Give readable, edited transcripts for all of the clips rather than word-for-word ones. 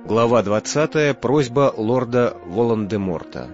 Глава 20. Просьба лорда Волан-де-Морта.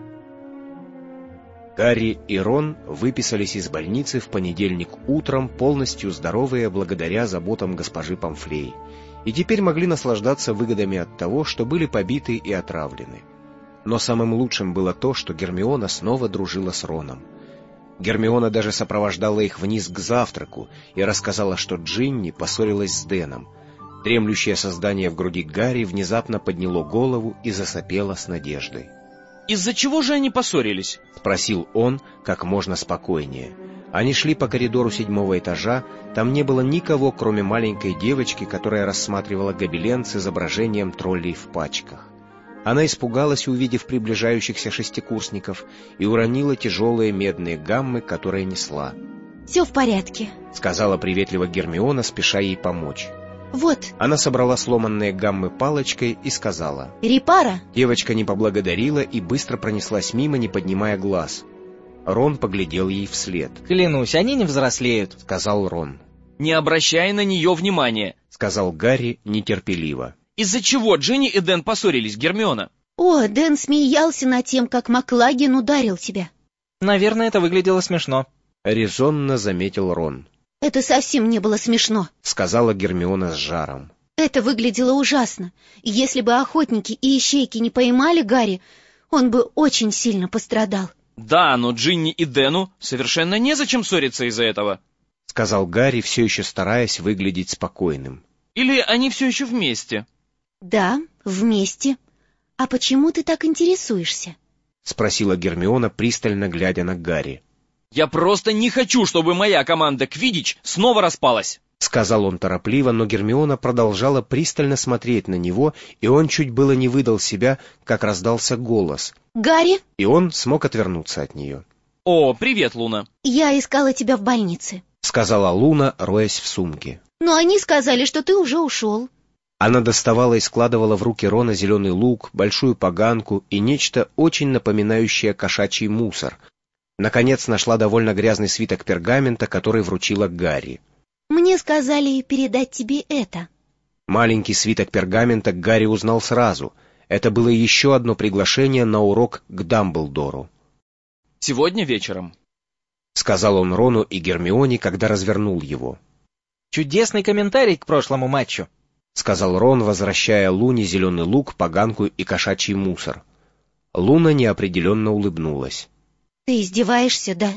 Гарри и Рон выписались из больницы в понедельник утром, полностью здоровые благодаря заботам госпожи Помфрей, и теперь могли наслаждаться выгодами от того, что были побиты и отравлены. Но самым лучшим было то, что Гермиона снова дружила с Роном. Гермиона даже сопровождала их вниз к завтраку и рассказала, что Джинни поссорилась с Дэном. Дремлющее создание в груди Гарри внезапно подняло голову и засопело с надеждой. «Из-за чего же они поссорились?» — спросил он как можно спокойнее. Они шли по коридору 7-го этажа, там не было никого, кроме маленькой девочки, которая рассматривала гобелен с изображением троллей в пачках. Она испугалась, увидев приближающихся шестикурсников, и уронила тяжелые медные гаммы, которые несла. «Все в порядке», — сказала приветливо Гермиона, спеша ей помочь. «Вот». Она собрала сломанные гаммы палочкой и сказала: «Репара». Девочка не поблагодарила и быстро пронеслась мимо, не поднимая глаз. Рон поглядел ей вслед. «Клянусь, они не взрослеют», — сказал Рон. «Не обращай на нее внимания», — сказал Гарри нетерпеливо. «Из-за чего Джинни и Дэн поссорились, Гермиона?» «О, Дэн смеялся над тем, как Маклагин ударил тебя». «Наверное, это выглядело смешно», — резонно заметил Рон. «Это совсем не было смешно», — сказала Гермиона с жаром. «Это выглядело ужасно. Если бы охотники и ищейки не поймали Гарри, он бы очень сильно пострадал». «Да, но Джинни и Дэну совершенно незачем ссориться из-за этого», — сказал Гарри, все еще стараясь выглядеть спокойным. «Или они все еще вместе?» «Да, вместе. А почему ты так интересуешься?» — спросила Гермиона, пристально глядя на Гарри. «Я просто не хочу, чтобы моя команда Квиддич снова распалась», — сказал он торопливо, но Гермиона продолжала пристально смотреть на него, и он чуть было не выдал себя, как раздался голос. «Гарри?» И он смог отвернуться от нее. «О, привет, Луна». «Я искала тебя в больнице», — сказала Луна, роясь в сумке. «Но они сказали, что ты уже ушел». Она доставала и складывала в руки Рона зеленый лук, большую поганку и нечто очень напоминающее кошачий мусор. Наконец нашла довольно грязный свиток пергамента, который вручила Гарри. «Мне сказали передать тебе это». Маленький свиток пергамента Гарри узнал сразу. Это было еще одно приглашение на урок к Дамблдору. «Сегодня вечером», — сказал он Рону и Гермионе, когда развернул его. «Чудесный комментарий к прошлому матчу», — сказал Рон, возвращая Луне зеленый лук, поганку и кошачий мусор. Луна неопределенно улыбнулась. «Ты издеваешься, да?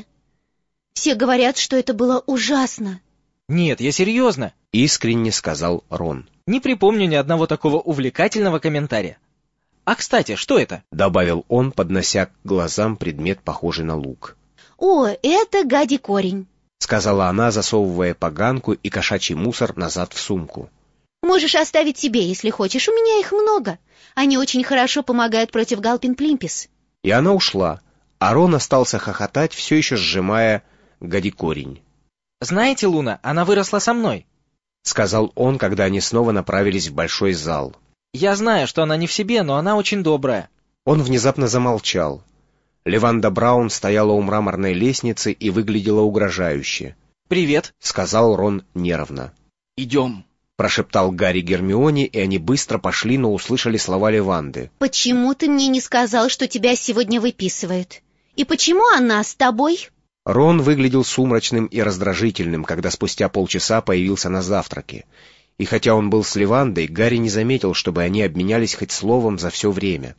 Все говорят, что это было ужасно». «Нет, я серьезно», — искренне сказал Рон. «Не припомню ни одного такого увлекательного комментария. А, кстати, что это?» — добавил он, поднося к глазам предмет, похожий на лук. «О, это гади-корень», — сказала она, засовывая поганку и кошачий мусор назад в сумку. «Можешь оставить себе, если хочешь, у меня их много. Они очень хорошо помогают против Галпин-Плимпис». И она ушла, а Рон остался хохотать, все еще сжимая гади-корень. «Знаете, Луна, она выросла со мной», — сказал он, когда они снова направились в большой зал. «Я знаю, что она не в себе, но она очень добрая». Он внезапно замолчал. Леванда Браун стояла у мраморной лестницы и выглядела угрожающе. «Привет», — сказал Рон нервно. «Идем», — прошептал Гарри Гермионе, и они быстро пошли, но услышали слова Леванды. «Почему ты мне не сказал, что тебя сегодня выписывают? И почему она с тобой?» Рон выглядел сумрачным и раздражительным, когда спустя полчаса появился на завтраке. И хотя он был с Левандой, Гарри не заметил, чтобы они обменялись хоть словом за все время.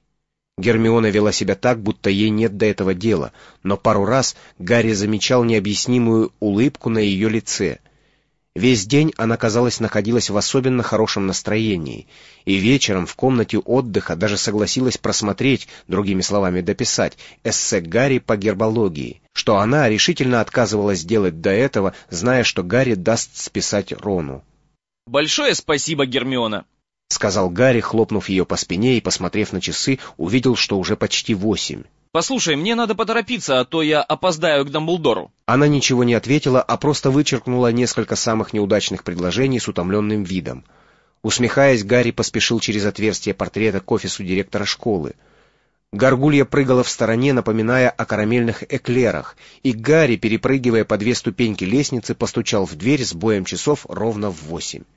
Гермиона вела себя так, будто ей нет до этого дела, но пару раз Гарри замечал необъяснимую улыбку на ее лице. Весь день она, казалось, находилась в особенно хорошем настроении, и вечером в комнате отдыха даже согласилась просмотреть, другими словами дописать, эссе Гарри по гербологии, что она решительно отказывалась делать до этого, зная, что Гарри даст списать Рону. «Большое спасибо, Гермиона», — сказал Гарри, хлопнув ее по спине и, посмотрев на часы, увидел, что уже почти 8. «Послушай, мне надо поторопиться, а то я опоздаю к Дамблдору». Она ничего не ответила, а просто вычеркнула несколько самых неудачных предложений с утомленным видом. Усмехаясь, Гарри поспешил через отверстие портрета к офису директора школы. Горгулья прыгала в стороне, напоминая о карамельных эклерах, и Гарри, перепрыгивая по 2 ступеньки лестницы, постучал в дверь с боем часов ровно в 8.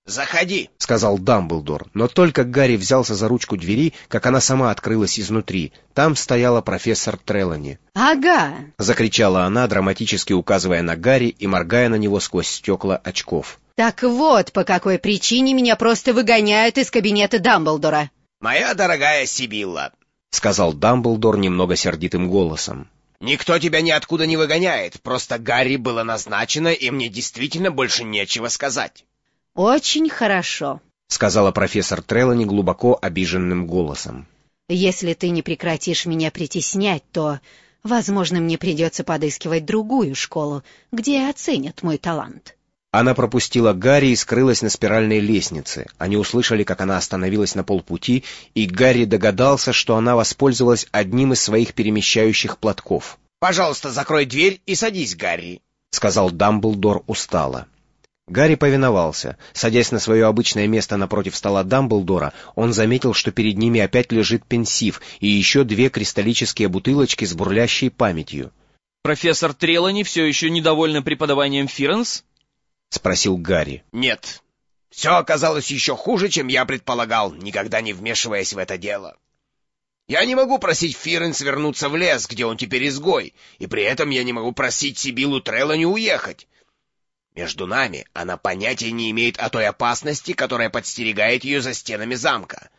«Заходи», — сказал Дамблдор, но только Гарри взялся за ручку двери, как она сама открылась изнутри. Там стояла профессор Трелани. «Ага!» — закричала она, драматически указывая на Гарри и моргая на него сквозь стекла очков. «Так вот, по какой причине меня просто выгоняют из кабинета Дамблдора». «Моя дорогая Сибилла», — сказал Дамблдор немного сердитым голосом. «Никто тебя ниоткуда не выгоняет, просто Гарри было назначено, и мне действительно больше нечего сказать». «Очень хорошо», — сказала профессор Трелани глубоко обиженным голосом. «Если ты не прекратишь меня притеснять, то, возможно, мне придется подыскивать другую школу, где оценят мой талант». Она пропустила Гарри и скрылась на спиральной лестнице. Они услышали, как она остановилась на полпути, и Гарри догадался, что она воспользовалась одним из своих перемещающих платков. «Пожалуйста, закрой дверь и садись, Гарри», — сказал Дамблдор устало. Гарри повиновался. Садясь на свое обычное место напротив стола Дамблдора, он заметил, что перед ними опять лежит пенсив и еще 2 кристаллические бутылочки с бурлящей памятью. «Профессор Трелани все еще недовольна преподаванием Фиренс?» — спросил Гарри. «Нет, все оказалось еще хуже, чем я предполагал, никогда не вмешиваясь в это дело. Я не могу просить Фиренс вернуться в лес, где он теперь изгой, и при этом я не могу просить Сибиллу Трелани уехать. Между нами она понятия не имеет о той опасности, которая подстерегает ее за стенами замка.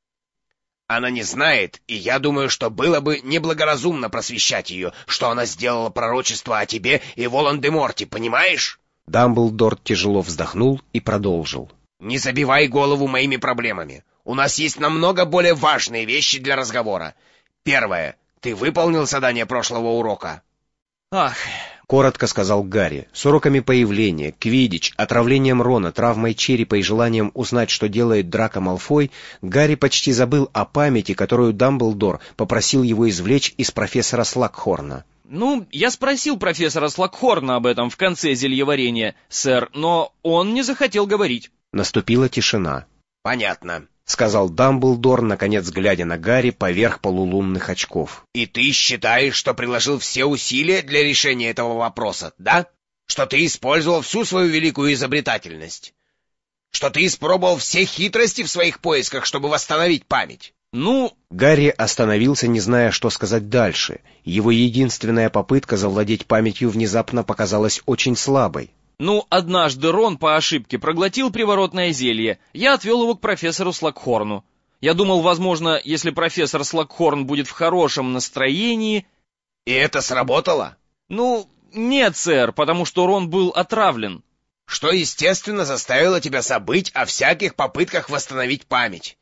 Она не знает, и я думаю, что было бы неблагоразумно просвещать ее, что она сделала пророчество о тебе и Волан-де-Морте, понимаешь?» Дамблдор тяжело вздохнул и продолжил. «Не забивай голову моими проблемами. У нас есть намного более важные вещи для разговора. Первое. Ты выполнил задание прошлого урока?» «Ах...» — коротко сказал Гарри. С уроками появления, квиддич, отравлением Рона, травмой черепа и желанием узнать, что делает Драко Малфой, Гарри почти забыл о памяти, которую Дамблдор попросил его извлечь из профессора Слакхорна. «Ну, я спросил профессора Слакхорна об этом в конце зельеварения, сэр, но он не захотел говорить». Наступила тишина. «Понятно», — сказал Дамблдор, наконец глядя на Гарри поверх полулунных очков. «И ты считаешь, что приложил все усилия для решения этого вопроса, да? Что ты использовал всю свою великую изобретательность? Что ты испробовал все хитрости в своих поисках, чтобы восстановить память?» «Ну...» Гарри остановился, не зная, что сказать дальше. Его единственная попытка завладеть памятью внезапно показалась очень слабой. «Ну, однажды Рон по ошибке проглотил приворотное зелье. Я отвел его к профессору Слакхорну. Я думал, возможно, если профессор Слакхорн будет в хорошем настроении...» «И это сработало?» «Ну, нет, сэр, потому что Рон был отравлен». «Что, естественно, заставило тебя забыть о всяких попытках восстановить память.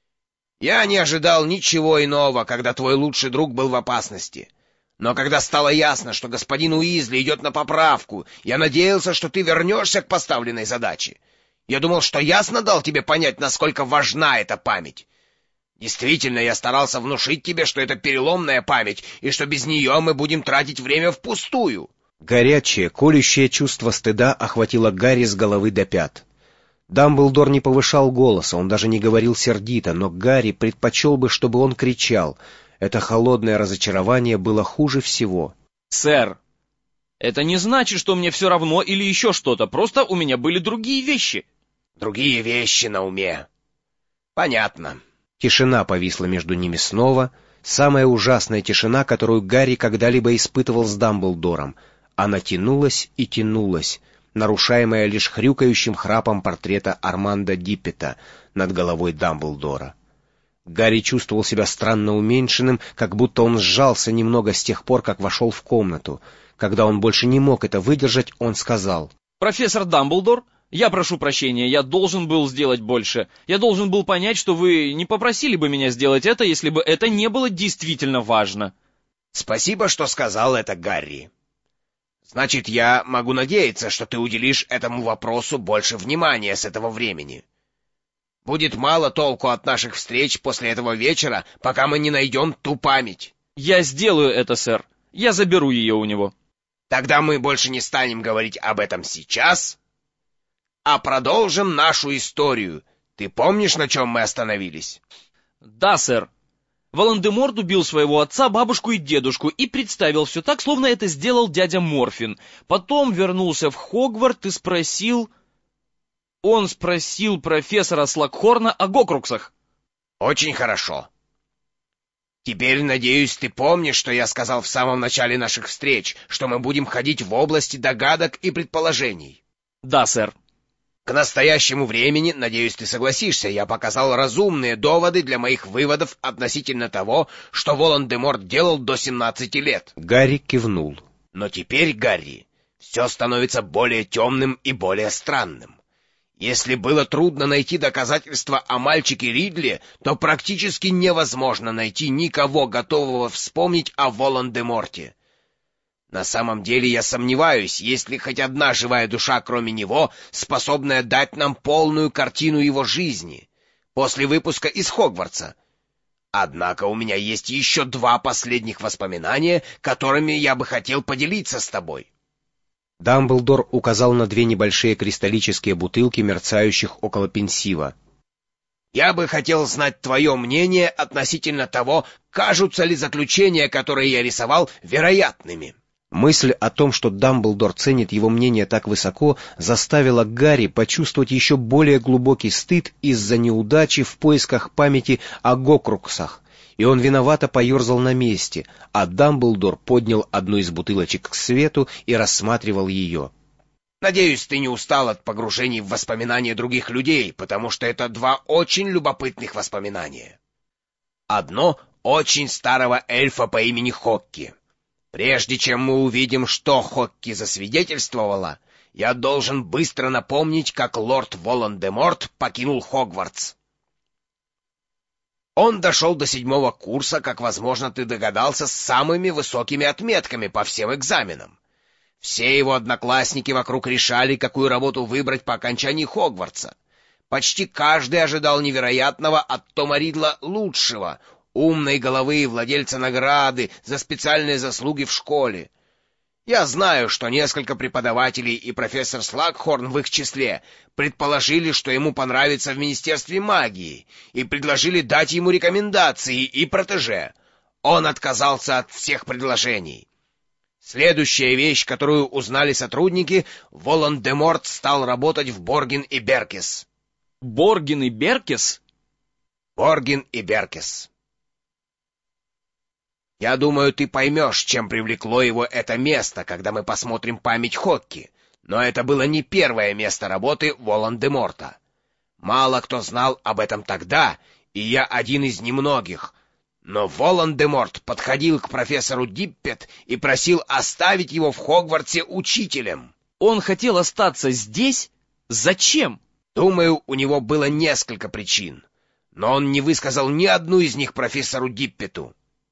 Я не ожидал ничего иного, когда твой лучший друг был в опасности. Но когда стало ясно, что господин Уизли идет на поправку, я надеялся, что ты вернешься к поставленной задаче. Я думал, что ясно дал тебе понять, насколько важна эта память. Действительно, я старался внушить тебе, что это переломная память, и что без нее мы будем тратить время впустую». Горячее, колющее чувство стыда охватило Гарри с головы до пят. Дамблдор не повышал голоса, он даже не говорил сердито, но Гарри предпочел бы, чтобы он кричал. Это холодное разочарование было хуже всего. «Сэр, это не значит, что мне все равно или еще что-то, просто у меня были другие вещи». «Другие вещи на уме. Понятно». Тишина повисла между ними снова, самая ужасная тишина, которую Гарри когда-либо испытывал с Дамблдором. Она тянулась и тянулась, нарушаемая лишь хрюкающим храпом портрета Армандо Диппета над головой Дамблдора. Гарри чувствовал себя странно уменьшенным, как будто он сжался немного с тех пор, как вошел в комнату. Когда он больше не мог это выдержать, он сказал: «Профессор Дамблдор, я прошу прощения, я должен был сделать больше. Я должен был понять, что вы не попросили бы меня сделать это, если бы это не было действительно важно». «Спасибо, что сказал это, Гарри. Значит, я могу надеяться, что ты уделишь этому вопросу больше внимания с этого времени. Будет мало толку от наших встреч после этого вечера, пока мы не найдем ту память». «Я сделаю это, сэр. Я заберу ее у него». «Тогда мы больше не станем говорить об этом сейчас, а продолжим нашу историю. Ты помнишь, на чем мы остановились?» «Да, сэр. Волан-де-Морт убил своего отца, бабушку и дедушку и представил все так, словно это сделал дядя Морфин. Потом вернулся в Хогвартс и спросил... Он спросил профессора Слакхорна о Гокруксах. Очень хорошо. Теперь, надеюсь, ты помнишь, что я сказал в самом начале наших встреч, что мы будем ходить в области догадок и предположений. Да, сэр. К настоящему времени, надеюсь, ты согласишься, я показал разумные доводы для моих выводов относительно того, что Волан-де-Морт делал до 17 лет. Гарри кивнул. Но теперь, Гарри, все становится более темным и более странным. Если было трудно найти доказательства о мальчике Ридли, то практически невозможно найти никого, готового вспомнить о Волан-де-Морте. На самом деле я сомневаюсь, есть ли хоть одна живая душа, кроме него, способная дать нам полную картину его жизни после выпуска из Хогвартса. Однако у меня есть еще 2 последних воспоминания, которыми я бы хотел поделиться с тобой. Дамблдор указал на 2 небольшие кристаллические бутылки, мерцающих около пенсива. Я бы хотел знать твое мнение относительно того, кажутся ли заключения, которые я рисовал, вероятными. Мысль о том, что Дамблдор ценит его мнение так высоко, заставила Гарри почувствовать еще более глубокий стыд из-за неудачи в поисках памяти о Гокруксах, и он виновато поерзал на месте, а Дамблдор поднял одну из бутылочек к свету и рассматривал ее. Надеюсь, ты не устал от погружений в воспоминания других людей, потому что это 2 очень любопытных воспоминания. Одно очень старого эльфа по имени Хокки. Прежде чем мы увидим, что Хокки засвидетельствовала, я должен быстро напомнить, как лорд Волан-де-Морт покинул Хогвартс. Он дошел до 7-го курса, как, возможно, ты догадался, с самыми высокими отметками по всем экзаменам. Все его одноклассники вокруг решали, какую работу выбрать по окончании Хогвартса. Почти каждый ожидал невероятного от Тома Ридла лучшего, умной головы и владельца награды за специальные заслуги в школе. Я знаю, что несколько преподавателей и профессор Слакхорн в их числе предположили, что ему понравится в Министерстве магии, и предложили дать ему рекомендации и протеже. Он отказался от всех предложений. Следующая вещь, которую узнали сотрудники, Волан-де-Морт стал работать в Боргин и Беркес. Боргин и Беркес? Боргин и Беркес. Я думаю, ты поймешь, чем привлекло его это место, когда мы посмотрим память Хокки. Но это было не первое место работы Волан-де-Морта. Мало кто знал об этом тогда, и я один из немногих. Но Волан-де-Морт подходил к профессору Диппет и просил оставить его в Хогвартсе учителем. Он хотел остаться здесь? Зачем? Думаю, у него было несколько причин, но он не высказал ни одну из них профессору Диппету.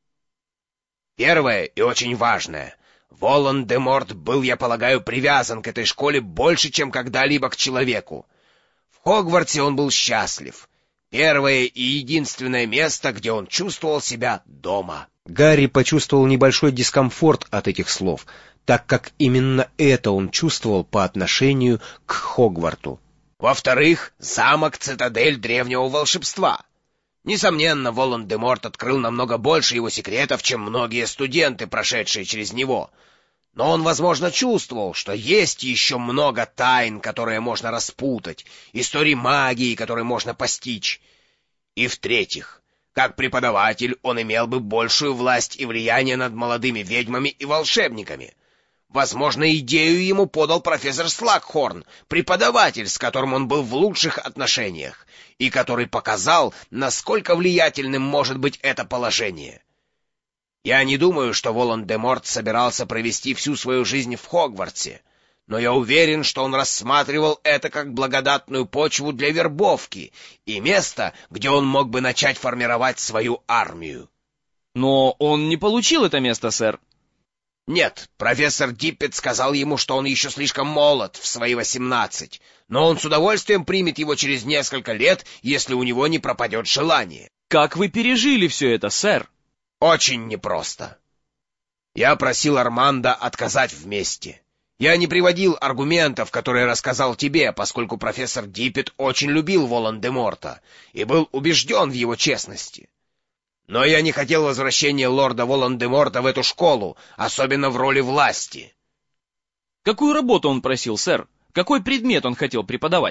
Первое и очень важное. Волан-де-Морт был, я полагаю, привязан к этой школе больше, чем когда-либо к человеку. В Хогвартсе он был счастлив. Первое и единственное место, где он чувствовал себя дома. Гарри почувствовал небольшой дискомфорт от этих слов, так как именно это он чувствовал по отношению к Хогварту. Во-вторых, замок-цитадель древнего волшебства. Несомненно, Волан-де-Морт открыл намного больше его секретов, чем многие студенты, прошедшие через него. Но он, возможно, чувствовал, что есть еще много тайн, которые можно распутать, историй магии, которые можно постичь. И в-третьих, как преподаватель он имел бы большую власть и влияние над молодыми ведьмами и волшебниками. Возможно, идею ему подал профессор Слакхорн, преподаватель, с которым он был в лучших отношениях, и который показал, насколько влиятельным может быть это положение. Я не думаю, что Волан-де-Морт собирался провести всю свою жизнь в Хогвартсе, но я уверен, что он рассматривал это как благодатную почву для вербовки и место, где он мог бы начать формировать свою армию. Но он не получил это место, сэр. Нет, профессор Диппет сказал ему, что он еще слишком молод, в свои 18, но он с удовольствием примет его через несколько лет, если у него не пропадет желание. Как вы пережили все это, сэр? Очень непросто. Я просил Армандо отказать вместе. Я не приводил аргументов, которые рассказал тебе, поскольку профессор Диппет очень любил Волан-де-Морта и был убежден в его честности. Но я не хотел возвращения лорда Волан-де-Морта в эту школу, особенно в роли власти. Какую работу он просил, сэр? Какой предмет он хотел преподавать?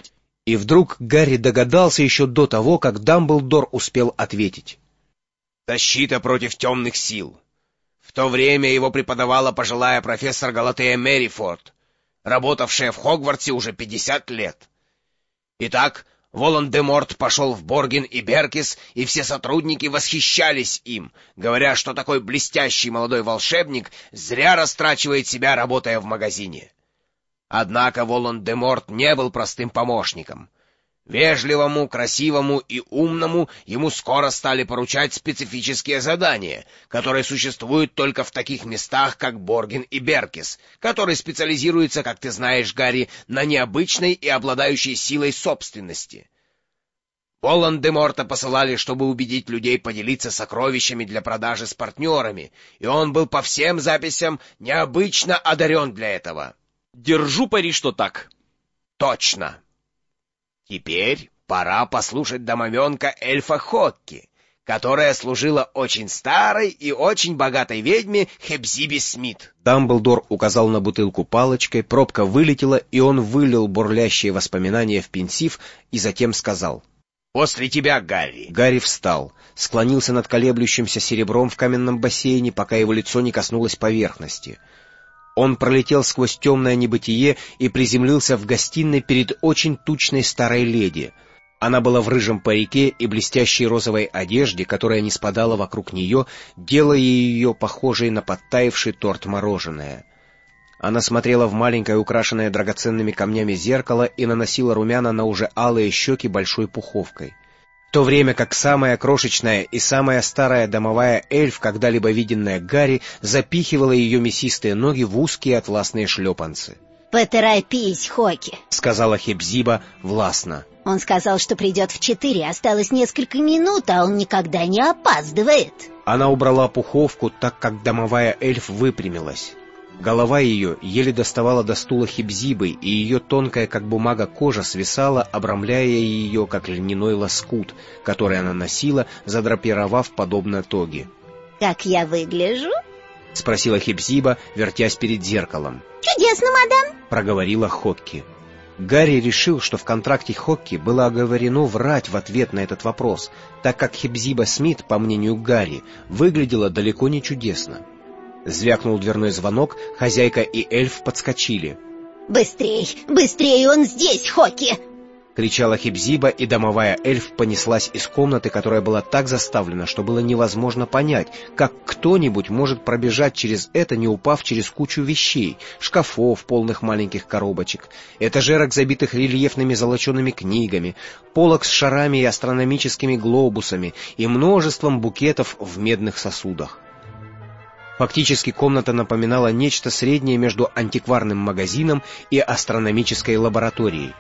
И вдруг Гарри догадался еще до того, как Дамблдор успел ответить. «Защита против темных сил. В то время его преподавала пожилая профессор Галатея Меррифорд, работавшая в Хогвартсе уже 50 лет. Итак, Волан-де-Морт пошел в Боргин и Беркис, и все сотрудники восхищались им, говоря, что такой блестящий молодой волшебник зря растрачивает себя, работая в магазине. Однако Волан-де-Морт не был простым помощником. Вежливому, красивому и умному ему скоро стали поручать специфические задания, которые существуют только в таких местах, как Боргин и Беркис, который специализируется, как ты знаешь, Гарри, на необычной и обладающей силой собственности. Волан-де-Морта посылали, чтобы убедить людей поделиться сокровищами для продажи с партнерами, и он был по всем записям необычно одарен для этого. Держу пари, что так. Точно. Теперь пора послушать домовенка эльфа Хокки, которая служила очень старой и очень богатой ведьме Хепзибе Смит. Дамблдор указал на бутылку палочкой, пробка вылетела, и он вылил бурлящие воспоминания в пенсив и затем сказал: «После тебя, Гарри». Гарри встал, склонился над колеблющимся серебром в каменном бассейне, пока его лицо не коснулось поверхности. Он пролетел сквозь темное небытие и приземлился в гостиной перед очень тучной старой леди. Она была в рыжем парике и блестящей розовой одежде, которая не спадала вокруг нее, делая ее похожей на подтаявший торт-мороженое. Она смотрела в маленькое, украшенное драгоценными камнями зеркало и наносила румяна на уже алые щеки большой пуховкой. В то время как самая крошечная и самая старая домовая эльф, когда-либо виденная Гарри, запихивала ее мясистые ноги в узкие атласные шлепанцы. «Поторопись, Хоки», — сказала Хепзиба властно. «Он сказал, что придет в 4, осталось несколько минут, а он никогда не опаздывает». Она убрала пуховку, так как домовая эльф выпрямилась. Голова ее еле доставала до стула Хепзибы, и ее тонкая, как бумага, кожа свисала, обрамляя ее, как льняной лоскут, который она носила, задрапировав подобно тоге. «Как я выгляжу?» — спросила Хепзиба, вертясь перед зеркалом. «Чудесно, мадам», — проговорила Хокки. Гарри решил, что в контракте Хокки было оговорено врать в ответ на этот вопрос, так как Хепзиба Смит, по мнению Гарри, выглядела далеко не чудесно. Звякнул дверной звонок, хозяйка и эльф подскочили. «Быстрей, быстрей, он здесь, Хоки!» — кричала Хепзиба, и домовая эльф понеслась из комнаты, которая была так заставлена, что было невозможно понять, как кто-нибудь может пробежать через это, не упав через кучу вещей, шкафов, полных маленьких коробочек, этажерок, забитых рельефными золочеными книгами, полок с шарами и астрономическими глобусами и множеством букетов в медных сосудах. Фактически комната напоминала нечто среднее между антикварным магазином и астрономической лабораторией.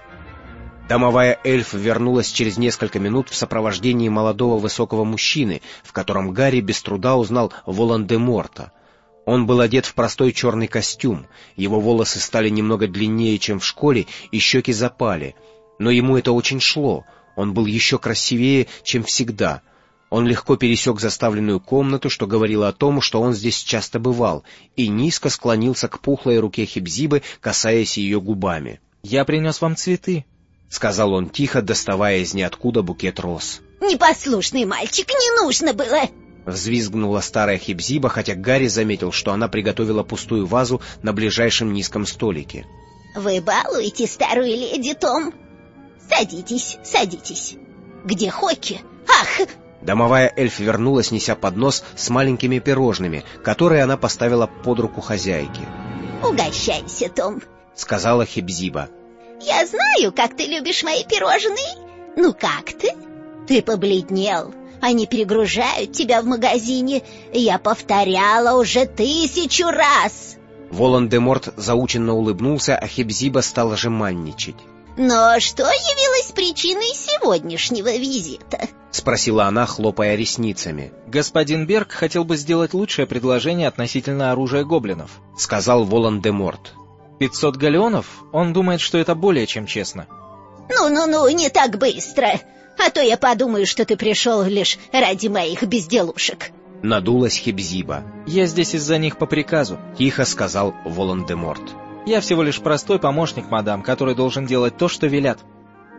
Домовая эльф вернулась через несколько минут в сопровождении молодого высокого мужчины, в котором Гарри без труда узнал Волан-де-Морта. Он был одет в простой черный костюм, его волосы стали немного длиннее, чем в школе, и щеки запали. Но ему это очень шло, он был еще красивее, чем всегда. Он легко пересек заставленную комнату, что говорило о том, что он здесь часто бывал, и низко склонился к пухлой руке Хепзибы, касаясь ее губами. «Я принес вам цветы», — сказал он тихо, доставая из ниоткуда букет роз. «Непослушный мальчик, не нужно было!» Взвизгнула старая Хепзиба, хотя Гарри заметил, что она приготовила пустую вазу на ближайшем низком столике. «Вы балуете старую леди, Том? Садитесь, садитесь. Где Хоки? Ах!» Домовая эльф вернулась, неся поднос с маленькими пирожными, которые она поставила под руку хозяйки. «Угощайся, Том», — сказала Хепзиба. «Я знаю, как ты любишь мои пирожные. Ну как ты? Ты побледнел. Они перегружают тебя в магазине. Я повторяла уже 1000 раз». Волан-де-Морт заученно улыбнулся, а Хепзиба стала жеманничать. «Но что явилось причиной сегодняшнего визита?» — спросила она, хлопая ресницами. «Господин Берг хотел бы сделать лучшее предложение относительно оружия гоблинов», — сказал Волан-де-Морт. 500 галеонов? Он думает, что это более чем честно. «Ну-ну-ну, не так быстро, а то я подумаю, что ты пришел лишь ради моих безделушек». Надулась Хепзиба. «Я здесь из-за них по приказу», — тихо сказал Волан-де-Морт. «Я всего лишь простой помощник, мадам, который должен делать то, что велят».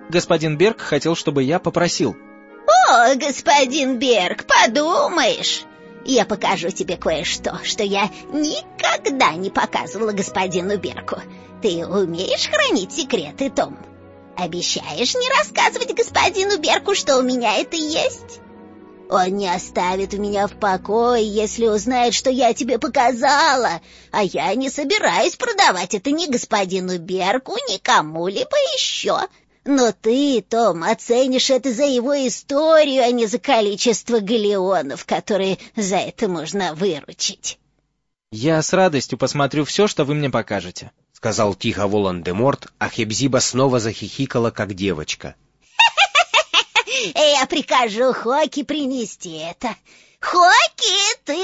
Господин Берг хотел, чтобы я попросил. О, господин Берг, подумаешь. Я покажу тебе кое-что, что я никогда не показывала господину Бергу. Ты умеешь хранить секреты, Том? Обещаешь не рассказывать господину Бергу, что у меня это есть? Он не оставит меня в покое, если узнает, что я тебе показала. А я не собираюсь продавать это ни господину Бергу, ни кому-либо еще. Но ты, Том, оценишь это за его историю, а не за количество галеонов, которые за это можно выручить. Я с радостью посмотрю все, что вы мне покажете, — сказал тихо Волан-де-Морт, а Хепзиба снова захихикала, как девочка. Я прикажу Хоки принести это. Хоки, ты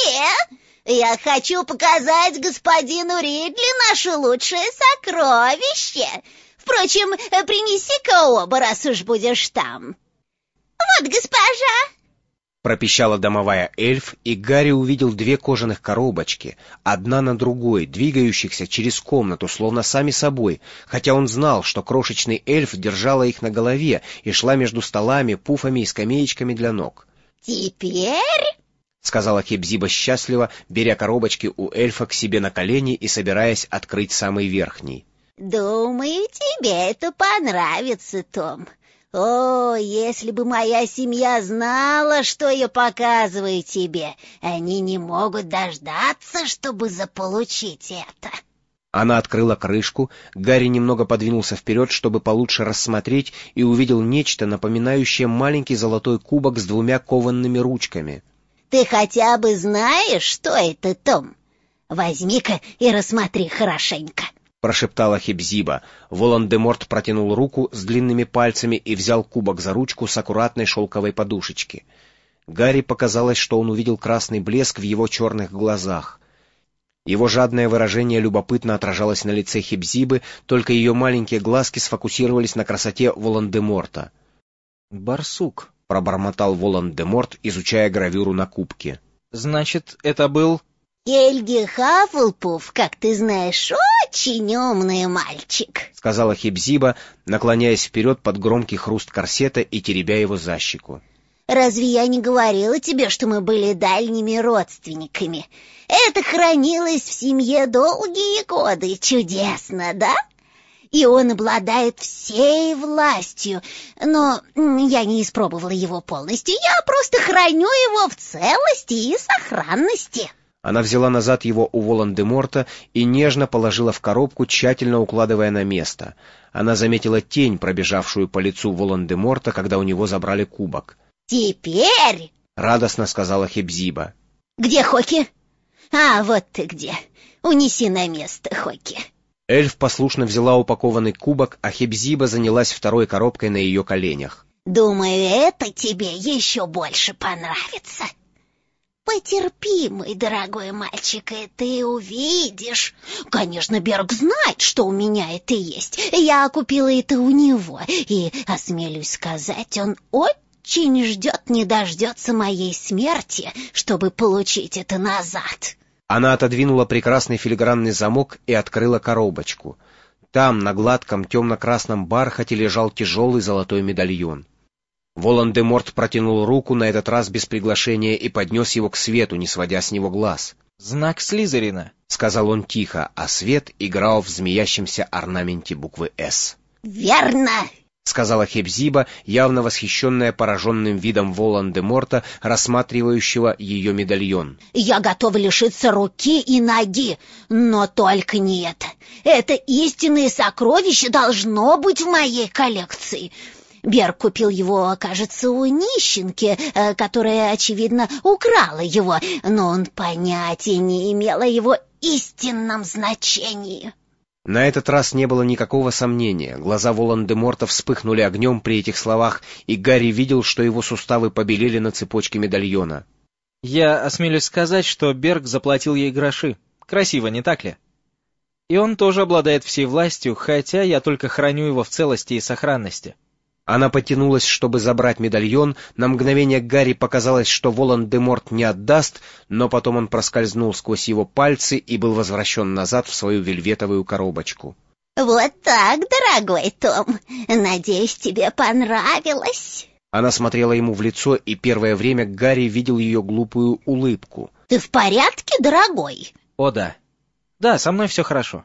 где? Я хочу показать господину Ридли наше лучшее сокровище. Впрочем, принеси-ка оба, раз уж будешь там. Вот, госпожа. Пропищала домовая эльф, и Гарри увидел 2 кожаных коробочки, одна на другой, двигающихся через комнату, словно сами собой, хотя он знал, что крошечный эльф держала их на голове и шла между столами, пуфами и скамеечками для ног. «Теперь...» — сказала Хепзиба счастливо, беря коробочки у эльфа к себе на колени и собираясь открыть самый верхний. «Думаю, тебе это понравится, Том. О, если бы моя семья знала, что я показываю тебе, они не могут дождаться, чтобы заполучить это». Она открыла крышку, Гарри немного подвинулся вперед, чтобы получше рассмотреть, и увидел нечто, напоминающее маленький золотой кубок с 2 коваными ручками. «Ты хотя бы знаешь, что это, Том? Возьми-ка и рассмотри хорошенько», — прошептала Хепзиба. Волан-де-Морт протянул руку с длинными пальцами и взял кубок за ручку с аккуратной шелковой подушечки. Гарри показалось, что он увидел красный блеск в его черных глазах. Его жадное выражение любопытно отражалось на лице Хепзибы, только ее маленькие глазки сфокусировались на красоте Волан-де-Морта. «Барсук», — пробормотал Волан-де-Морт, изучая гравюру на кубке. «Значит, это был...» «Хельги Хаффлпуф, как ты знаешь, очень умный мальчик», — сказала Хепзиба, наклоняясь вперед под громкий хруст корсета и теребя его за щеку. «Разве я не говорила тебе, что мы были дальними родственниками? Это хранилось в семье долгие годы. Чудесно, да? И он обладает всей властью. Но я не испробовала его полностью. Я просто храню его в целости и сохранности». Она взяла назад его у Волан-де-Морта и нежно положила в коробку, тщательно укладывая на место. Она заметила тень, пробежавшую по лицу Волан-де-Морта, когда у него забрали кубок. «Теперь...» — радостно сказала Хепзиба. «Где Хоки? А, вот ты где. Унеси на место, Хоки». Эльф послушно взяла упакованный кубок, а Хепзиба занялась 2-й коробкой на ее коленях. «Думаю, это тебе еще больше понравится. Потерпи, мой дорогой мальчик, и ты увидишь. Конечно, Берг знает, что у меня это есть. Я купила это у него, и, осмелюсь сказать, он очень ждет, не дождется моей смерти, чтобы получить это назад». Она отодвинула прекрасный филигранный замок и открыла коробочку. Там, на гладком темно-красном бархате, лежал тяжелый золотой медальон. Волан-де-Морт протянул руку, на этот раз без приглашения, и поднес его к свету, не сводя с него глаз. «Знак Слизерина», — сказал он тихо, а свет играл в змеящемся орнаменте буквы «С». «Верно», — сказала Хепзиба, явно восхищенная пораженным видом Волан-де-Морта, рассматривающего ее медальон. «Я готова лишиться руки и ноги, но только не это. Это истинное сокровище должно быть в моей коллекции». Берг купил его, кажется, у нищенки, которая, очевидно, украла его, но он понятия не имел о его истинном значении. На этот раз не было никакого сомнения. Глаза Волан-де-Морта вспыхнули огнем при этих словах, и Гарри видел, что его суставы побелели на цепочке медальона. «Я осмелюсь сказать, что Берг заплатил ей гроши. Красиво, не так ли? И он тоже обладает всей властью, хотя я только храню его в целости и сохранности». Она потянулась, чтобы забрать медальон. На мгновение Гарри показалось, что Волан-де-Морт не отдаст, но потом он проскользнул сквозь его пальцы и был возвращен назад в свою вельветовую коробочку. Вот так, дорогой Том. Надеюсь, тебе понравилось. Она смотрела ему в лицо, и первое время Гарри видел ее глупую улыбку. Ты в порядке, дорогой? О, да. Да, со мной все хорошо.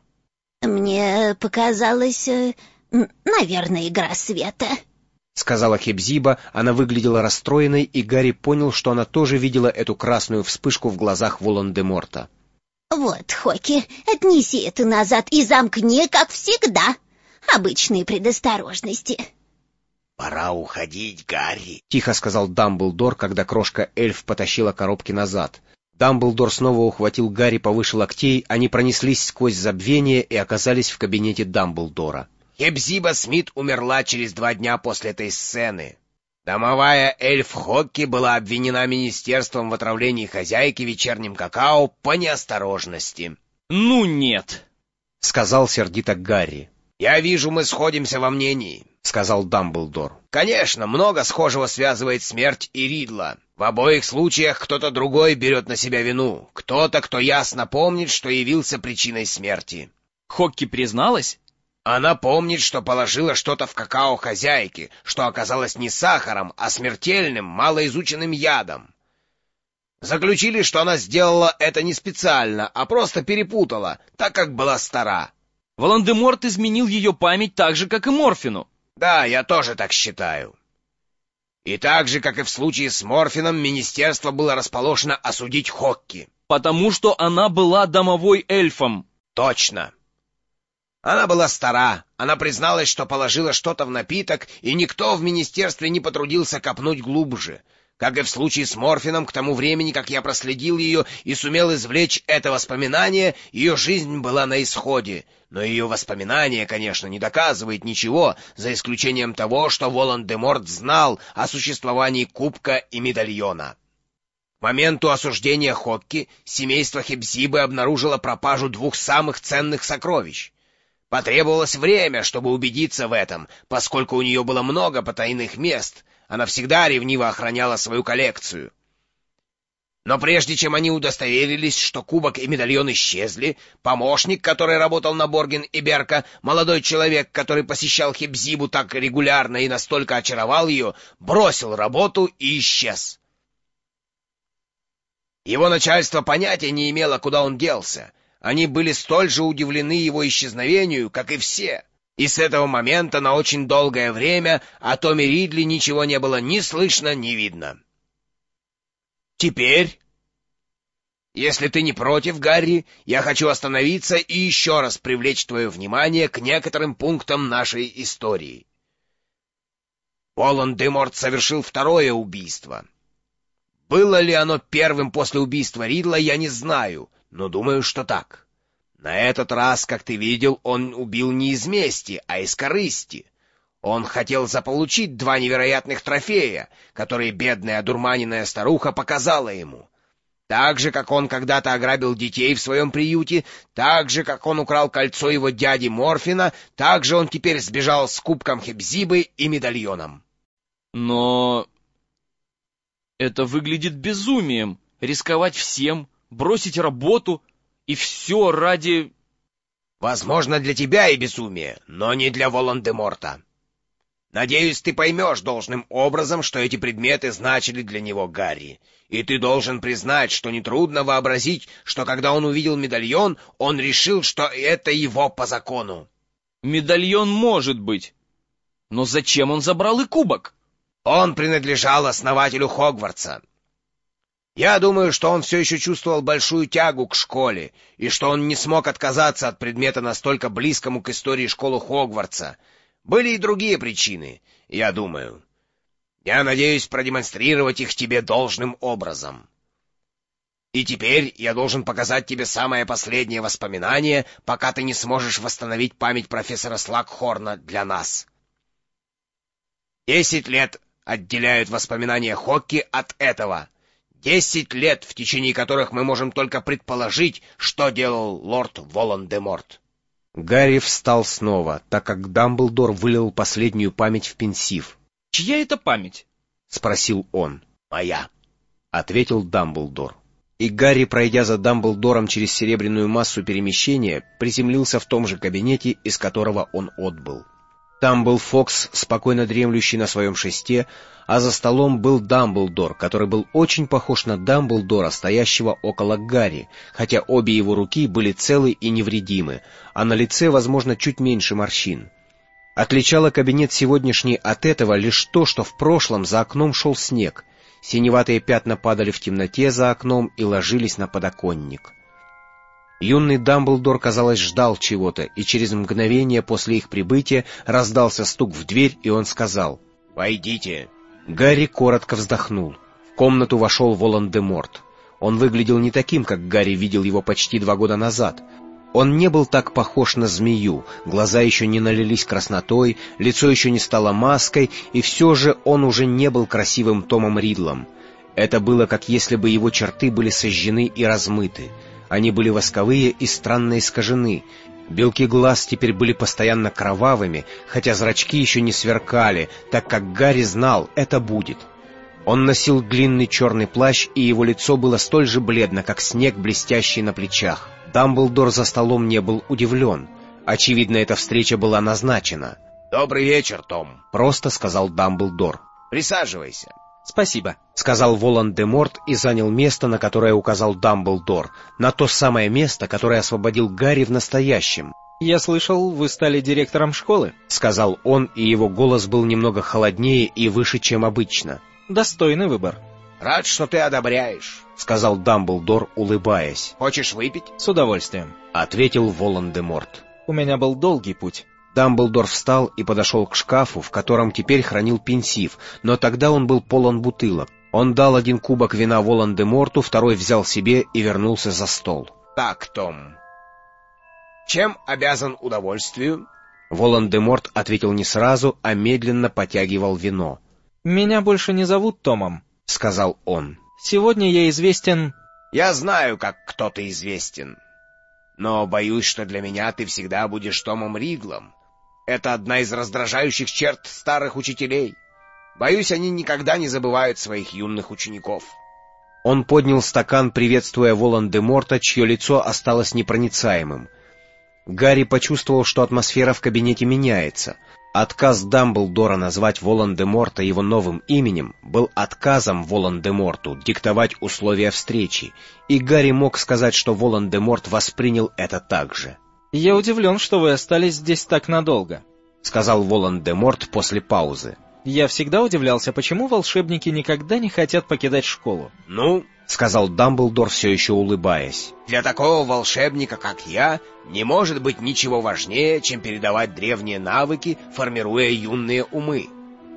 Мне показалось, наверное, игра света. Сказала Хепзиба, она выглядела расстроенной, и Гарри понял, что она тоже видела эту красную вспышку в глазах Волан-де-Морта. Вот, Хоки, отнеси это назад и замкни, как всегда. Обычные предосторожности. «Пора уходить, Гарри», — тихо сказал Дамблдор, когда крошка-эльф потащила коробки назад. Дамблдор снова ухватил Гарри повыше локтей, они пронеслись сквозь забвение и оказались в кабинете Дамблдора. Хепзиба Смит умерла через 2 дня после этой сцены. Домовая эльф Хокки была обвинена министерством в отравлении хозяйки вечерним какао по неосторожности. Ну нет, — сказал сердито Гарри. «Я вижу, мы сходимся во мнении», — сказал Дамблдор. «Конечно, много схожего связывает смерть и Ридла. В обоих случаях кто-то другой берет на себя вину. Кто-то, кто ясно помнит, что явился причиной смерти». Хокки призналась? Она помнит, что положила что-то в какао хозяйки, что оказалось не сахаром, а смертельным, малоизученным ядом. Заключили, что она сделала это не специально, а просто перепутала, так как была стара. Волан-де-Морт изменил ее память так же, как и Морфину. Да, я тоже так считаю. И так же, как и в случае с Морфином, министерство было расположено осудить Хокки. Потому что она была домовой эльфом. Точно. Она была стара, она призналась, что положила что-то в напиток, и никто в министерстве не потрудился копнуть глубже. Как и в случае с Морфином, к тому времени, как я проследил ее и сумел извлечь это воспоминание, ее жизнь была на исходе. Но ее воспоминание, конечно, не доказывает ничего, за исключением того, что Волан-де-Морт знал о существовании кубка и медальона. К моменту осуждения Хокки семейство Хепзибы обнаружило пропажу 2 самых ценных сокровищ. Потребовалось время, чтобы убедиться в этом, поскольку у нее было много потайных мест. Она всегда ревниво охраняла свою коллекцию. Но прежде чем они удостоверились, что кубок и медальон исчезли, помощник, который работал на Борген и Берка, молодой человек, который посещал Хепзибу так регулярно и настолько очаровал ее, бросил работу и исчез. Его начальство понятия не имело, куда он делся. Они были столь же удивлены его исчезновению, как и все. И с этого момента на очень долгое время о Томе Ридли ничего не было ни слышно, ни видно. Теперь, если ты не против, Гарри, я хочу остановиться и еще раз привлечь твое внимание к некоторым пунктам нашей истории. Волан-де-Морт совершил 2-е убийство. Было ли оно первым после убийства Ридла, я не знаю, но думаю, что так. На этот раз, как ты видел, он убил не из мести, а из корысти. Он хотел заполучить 2 невероятных трофея, которые бедная одурманенная старуха показала ему. Так же, как он когда-то ограбил детей в своем приюте, так же, как он украл кольцо его дяди Морфина, так же он теперь сбежал с кубком Хепзибы и медальоном. Но это выглядит безумием. Рисковать всем, бросить работу и все ради... Возможно, для тебя и безумие, но не для Волан-де-Морта. Надеюсь, ты поймешь должным образом, что эти предметы значили для него, Гарри. И ты должен признать, что нетрудно вообразить, что когда он увидел медальон, он решил, что это его по закону. Медальон может быть. Но зачем он забрал и кубок? Он принадлежал основателю Хогвартса. Я думаю, что он все еще чувствовал большую тягу к школе, и что он не смог отказаться от предмета настолько близкому к истории школы Хогвартса. Были и другие причины, я думаю. Я надеюсь продемонстрировать их тебе должным образом. И теперь я должен показать тебе самое последнее воспоминание, пока ты не сможешь восстановить память профессора Слакхорна для нас. 10 лет отделяют воспоминания Хокки от этого. 10 лет, в течение которых мы можем только предположить, что делал лорд Волан-де-Морт. Гарри встал снова, так как Дамблдор вылил последнюю память в пенсив. «Чья это память?» — спросил он. «Моя», — ответил Дамблдор. И Гарри, пройдя за Дамблдором через серебряную массу перемещения, приземлился в том же кабинете, из которого он отбыл. Там был Фокс, спокойно дремлющий на своем шесте, а за столом был Дамблдор, который был очень похож на Дамблдора, стоящего около Гарри, хотя обе его руки были целы и невредимы, а на лице, возможно, чуть меньше морщин. Отличало кабинет сегодняшний от этого лишь то, что в прошлом за окном шел снег. Синеватые пятна падали в темноте за окном и ложились на подоконник. Юный Дамблдор, казалось, ждал чего-то, и через мгновение после их прибытия раздался стук в дверь, и он сказал: «Войдите». Гарри коротко вздохнул. В комнату вошел Волан-де-Морт. Он выглядел не таким, как Гарри видел его почти 2 года назад. Он не был так похож на змею, глаза еще не налились краснотой, лицо еще не стало маской, и все же он уже не был красивым Томом Ридлом. Это было, как если бы его черты были сожжены и размыты. Они были восковые и странно искажены. Белки глаз теперь были постоянно кровавыми, хотя зрачки еще не сверкали, так как Гарри знал, это будет. Он носил длинный черный плащ, и его лицо было столь же бледно, как снег, блестящий на плечах. Дамблдор за столом не был удивлен. Очевидно, эта встреча была назначена. «Добрый вечер, Том», — просто сказал Дамблдор. «Присаживайся». «Спасибо», — сказал Волан-де-Морт и занял место, на которое указал Дамблдор, на то самое место, которое освободил Гарри в настоящем. «Я слышал, вы стали директором школы», — сказал он, и его голос был немного холоднее и выше, чем обычно. «Достойный выбор». «Рад, что ты одобряешь», — сказал Дамблдор, улыбаясь. «Хочешь выпить?» «С удовольствием», — ответил Волан-де-Морт. «У меня был долгий путь». Дамблдор встал и подошел к шкафу, в котором теперь хранил пенсив, но тогда он был полон бутылок. Он дал 1 кубок вина Волан-де-Морту, второй взял себе и вернулся за стол. «Так, Том, чем обязан удовольствию?» Волан-де-Морт ответил не сразу, а медленно потягивал вино. «Меня больше не зовут Томом», — сказал он. «Сегодня я известен...» «Я знаю, как кто-то известен, но боюсь, что для меня ты всегда будешь Томом Ридлом. Это одна из раздражающих черт старых учителей. Боюсь, они никогда не забывают своих юных учеников». Он поднял стакан, приветствуя Волан-де-Морта, чье лицо осталось непроницаемым. Гарри почувствовал, что атмосфера в кабинете меняется. Отказ Дамблдора назвать Волан-де-Морта его новым именем был отказом Волан-де-Морту диктовать условия встречи, и Гарри мог сказать, что Волан-де-Морт воспринял это так же. «Я удивлен, что вы остались здесь так надолго», — сказал Волан-де-Морт после паузы. «Я всегда удивлялся, почему волшебники никогда не хотят покидать школу». «Ну, — сказал Дамблдор, все еще улыбаясь, — для такого волшебника, как я, не может быть ничего важнее, чем передавать древние навыки, формируя юные умы.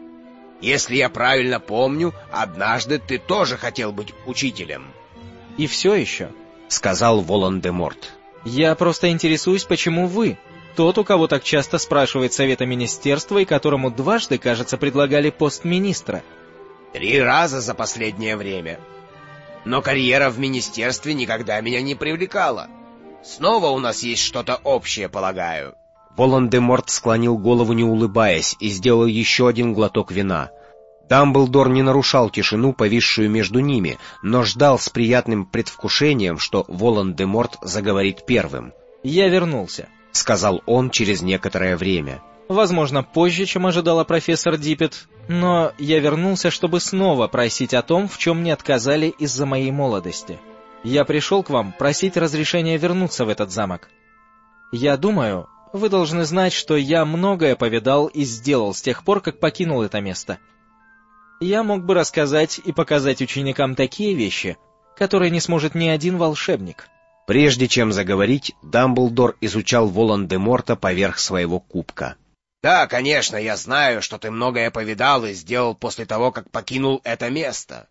Если я правильно помню, однажды ты тоже хотел быть учителем». «И все еще», — сказал Волан-де-Морт. «Я просто интересуюсь, почему вы, тот, у кого так часто спрашивает совета министерства и которому 2 раза, кажется, предлагали пост министра». 3 раза за последнее время. Но карьера в министерстве никогда меня не привлекала. Снова у нас есть что-то общее, полагаю». Волан-де-Морт склонил голову, не улыбаясь, и сделал еще 1 глоток вина. Дамблдор не нарушал тишину, повисшую между ними, но ждал с приятным предвкушением, что Волан-де-Морт заговорит первым. «Я вернулся», — сказал он через некоторое время. «Возможно, позже, чем ожидала профессор Диппет, но я вернулся, чтобы снова просить о том, в чем мне отказали из-за моей молодости. Я пришел к вам просить разрешения вернуться в этот замок. Я думаю, вы должны знать, что я многое повидал и сделал с тех пор, как покинул это место. Я мог бы рассказать и показать ученикам такие вещи, которые не сможет ни один волшебник». Прежде чем заговорить, Дамблдор изучал Волан-де-Морта поверх своего кубка. «Да, конечно, я знаю, что ты многое повидал и сделал после того, как покинул это место.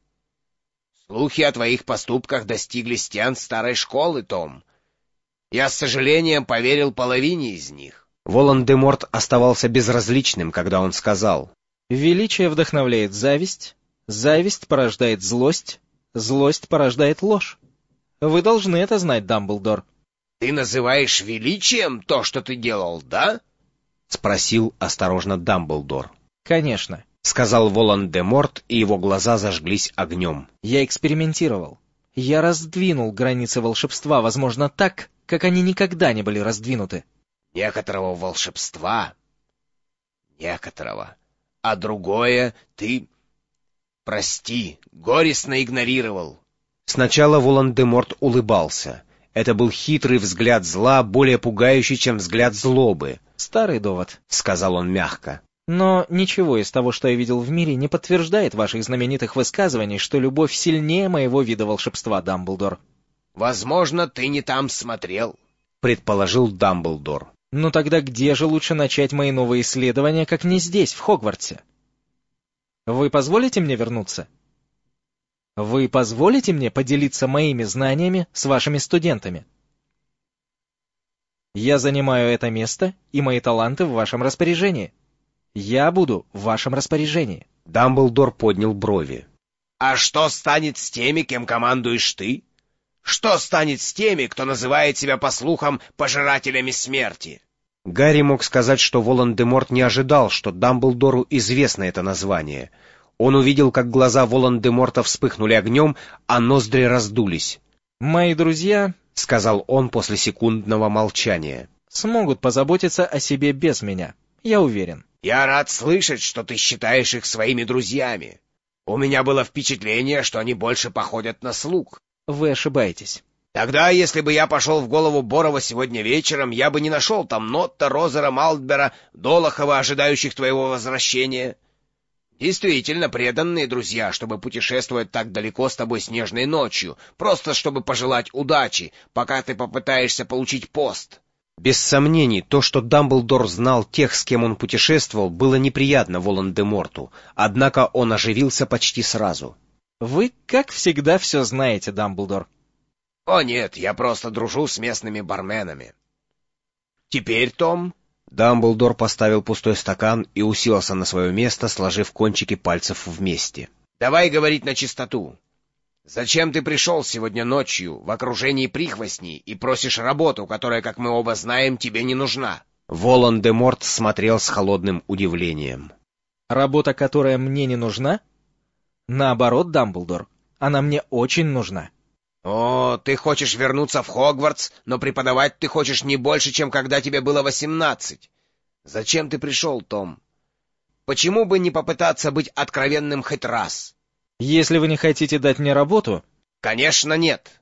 Слухи о твоих поступках достигли стен старой школы, Том. Я с сожалением поверил половине из них». Волан-де-Морт оставался безразличным, когда он сказал: «Величие вдохновляет зависть, зависть порождает злость, злость порождает ложь. Вы должны это знать, Дамблдор». «Ты называешь величием то, что ты делал, да?» — спросил осторожно Дамблдор. «Конечно», — сказал Волан-де-Морт, и его глаза зажглись огнем. «Я экспериментировал. Я раздвинул границы волшебства, возможно, так, как они никогда не были раздвинуты. Некоторого волшебства? Некоторого. А другое ты, прости, горестно игнорировал. Сначала Волан-де-Морт улыбался. Это был хитрый взгляд зла, более пугающий, чем взгляд злобы. Старый довод, — сказал он мягко. Но ничего из того, что я видел в мире, не подтверждает ваших знаменитых высказываний, что любовь сильнее моего вида волшебства, Дамблдор. Возможно, ты не там смотрел, — предположил Дамблдор. Ну тогда где же лучше начать мои новые исследования, как не здесь, в Хогвартсе? Вы позволите мне вернуться? Вы позволите мне поделиться моими знаниями с вашими студентами? Я занимаю это место, и мои таланты в вашем распоряжении. Я буду в вашем распоряжении. Дамблдор поднял брови. А что станет с теми, кем командуешь ты? Что станет с теми, кто называет себя по слухам пожирателями смерти? Гарри мог сказать, что Волан-де-Морт не ожидал, что Дамблдору известно это название. Он увидел, как глаза Волан-де-Морта вспыхнули огнем, а ноздри раздулись. «Мои друзья, — сказал он после секундного молчания, — смогут позаботиться о себе без меня, я уверен». Я рад слышать, что ты считаешь их своими друзьями. У меня было впечатление, что они больше походят на слуг. Вы ошибаетесь. Тогда, если бы я пошел в голову Борова сегодня вечером, я бы не нашел там Нотта, Розера, Малдбера, Долохова, ожидающих твоего возвращения. Действительно преданные друзья, чтобы путешествовать так далеко с тобой снежной ночью, просто чтобы пожелать удачи, пока ты попытаешься получить пост. Без сомнений, то, что Дамблдор знал тех, с кем он путешествовал, было неприятно Волан-де-Морту, однако он оживился почти сразу. Вы, как всегда, все знаете, Дамблдор. О нет, я просто дружу с местными барменами. Теперь, Том... Дамблдор поставил пустой стакан и уселся на свое место, сложив кончики пальцев вместе. Давай говорить на чистоту. Зачем ты пришел сегодня ночью в окружении прихвостней и просишь работу, которая, как мы оба знаем, тебе не нужна? Волан-де-Морт смотрел с холодным удивлением. Работа, которая мне не нужна? Наоборот, Дамблдор, она мне очень нужна. О, ты хочешь вернуться в Хогвартс, но преподавать ты хочешь не больше, чем когда тебе было 18. Зачем ты пришел, Том? Почему бы не попытаться быть откровенным хоть раз? Если вы не хотите дать мне работу... Конечно, нет.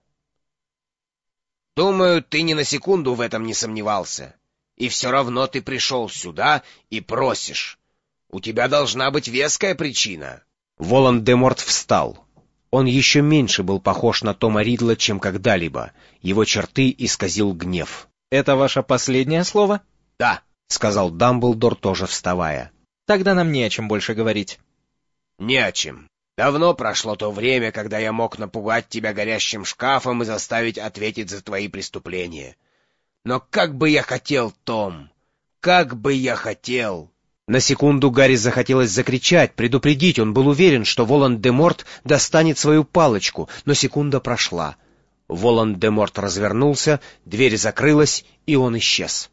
Думаю, ты ни на секунду в этом не сомневался. И все равно ты пришел сюда и просишь. У тебя должна быть веская причина. Волан-де-Морт встал. Он еще меньше был похож на Тома Ридла, чем когда-либо. Его черты исказил гнев. «Это ваше последнее слово?» «Да», — сказал Дамблдор, тоже вставая. «Тогда нам не о чем больше говорить». «Не о чем. Давно прошло то время, когда я мог напугать тебя горящим шкафом и заставить ответить за твои преступления. Но как бы я хотел, Том, как бы я хотел...» На секунду Гарри захотелось закричать, предупредить. Он был уверен, что Волан-де-Морт достанет свою палочку, но секунда прошла. Волан-де-Морт развернулся, дверь закрылась, и он исчез.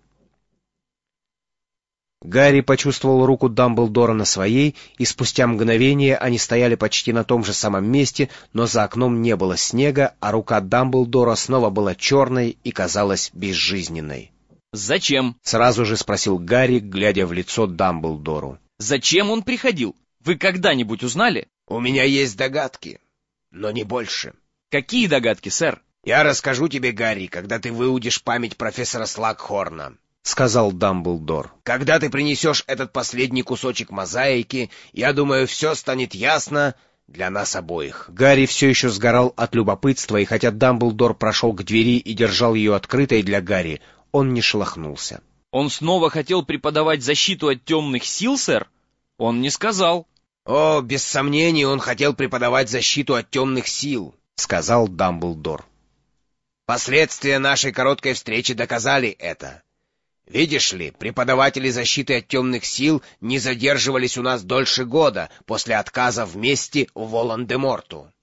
Гарри почувствовал руку Дамблдора на своей, и спустя мгновение они стояли почти на том же самом месте, но за окном не было снега, а рука Дамблдора снова была черной и казалась безжизненной. «Зачем?» — сразу же спросил Гарри, глядя в лицо Дамблдору. «Зачем он приходил? Вы когда-нибудь узнали?» «У меня есть догадки, но не больше». «Какие догадки, сэр?» «Я расскажу тебе, Гарри, когда ты выудишь память профессора Слакхорна», — сказал Дамблдор. «Когда ты принесешь этот последний кусочек мозаики, я думаю, все станет ясно для нас обоих». Гарри все еще сгорал от любопытства, и хотя Дамблдор прошел к двери и держал ее открытой для Гарри, он не шелохнулся. «Он снова хотел преподавать защиту от темных сил, сэр? Он не сказал». «О, без сомнений, он хотел преподавать защиту от темных сил», — сказал Дамблдор. «Последствия нашей короткой встречи доказали это. Видишь ли, преподаватели защиты от темных сил не задерживались у нас дольше года после отказа вместе у Волан-де-Морту».